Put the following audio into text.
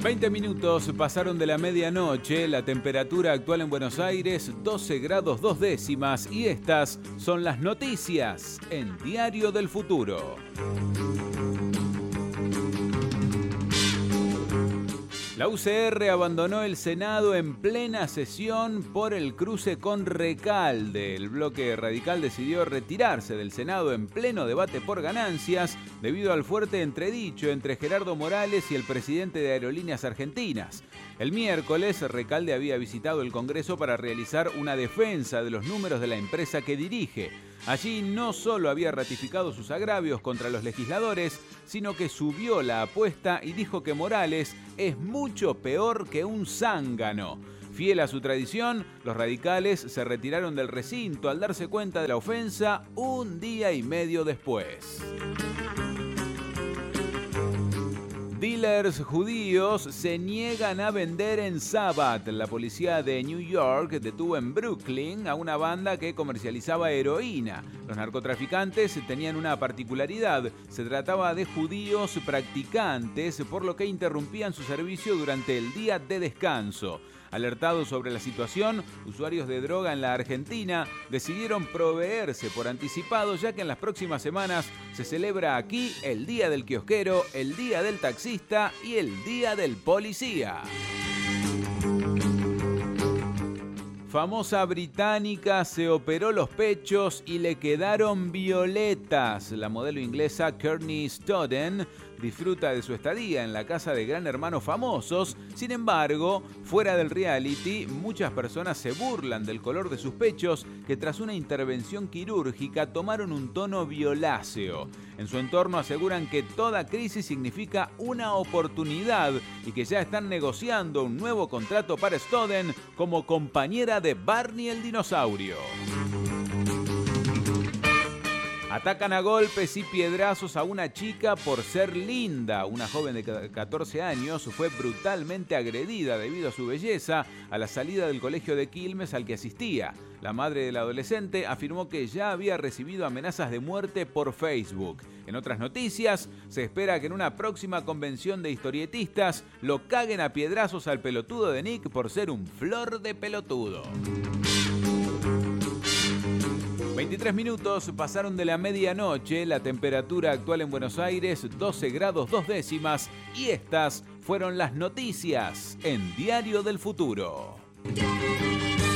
20 minutos pasaron de la medianoche, la temperatura actual en Buenos Aires 12 grados 2 décimas y estas son las noticias en Diario del Futuro. La UCR abandonó el Senado en plena sesión por el cruce con Recalde. El bloque radical decidió retirarse del Senado en pleno debate por ganancias debido al fuerte entredicho entre Gerardo Morales y el presidente de Aerolíneas Argentinas. El miércoles, Recalde había visitado el Congreso para realizar una defensa de los números de la empresa que dirige. Allí no solo había ratificado sus agravios contra los legisladores, sino que subió la apuesta y dijo que Morales es mucho peor que un zángano. Fiel a su tradición, los radicales se retiraron del recinto al darse cuenta de la ofensa un día y medio después. Dealers judíos se niegan a vender en Sabbath. La policía de New York detuvo en Brooklyn a una banda que comercializaba heroína. Los narcotraficantes tenían una particularidad. Se trataba de judíos practicantes, por lo que interrumpían su servicio durante el día de descanso. Alertados sobre la situación, usuarios de droga en la Argentina decidieron proveerse por anticipado, ya que en las próximas semanas se celebra aquí el Día del Kiosquero, el Día del Taxista y el Día del Policía. Famosa británica se operó los pechos y le quedaron violetas. La modelo inglesa Courtney Stodden disfruta de su estadía en la casa de Gran Hermano famosos. Sin embargo, fuera del reality, muchas personas se burlan del color de sus pechos que tras una intervención quirúrgica tomaron un tono violáceo. En su entorno aseguran que toda crisis significa una oportunidad y que ya están negociando un nuevo contrato para Stodden como compañera de Barney el dinosaurio. Atacan a golpes y piedrazos a una chica por ser linda. Una joven de 14 años fue brutalmente agredida debido a su belleza a la salida del colegio de Quilmes al que asistía. La madre del adolescente afirmó que ya había recibido amenazas de muerte por Facebook. En otras noticias, se espera que en una próxima convención de historietistas lo caguen a piedrazos al pelotudo de Nick por ser un flor de pelotudo. 23 minutos pasaron de la medianoche, la temperatura actual en Buenos Aires 12 grados 2 décimas y estas fueron las noticias en Diario del Futuro.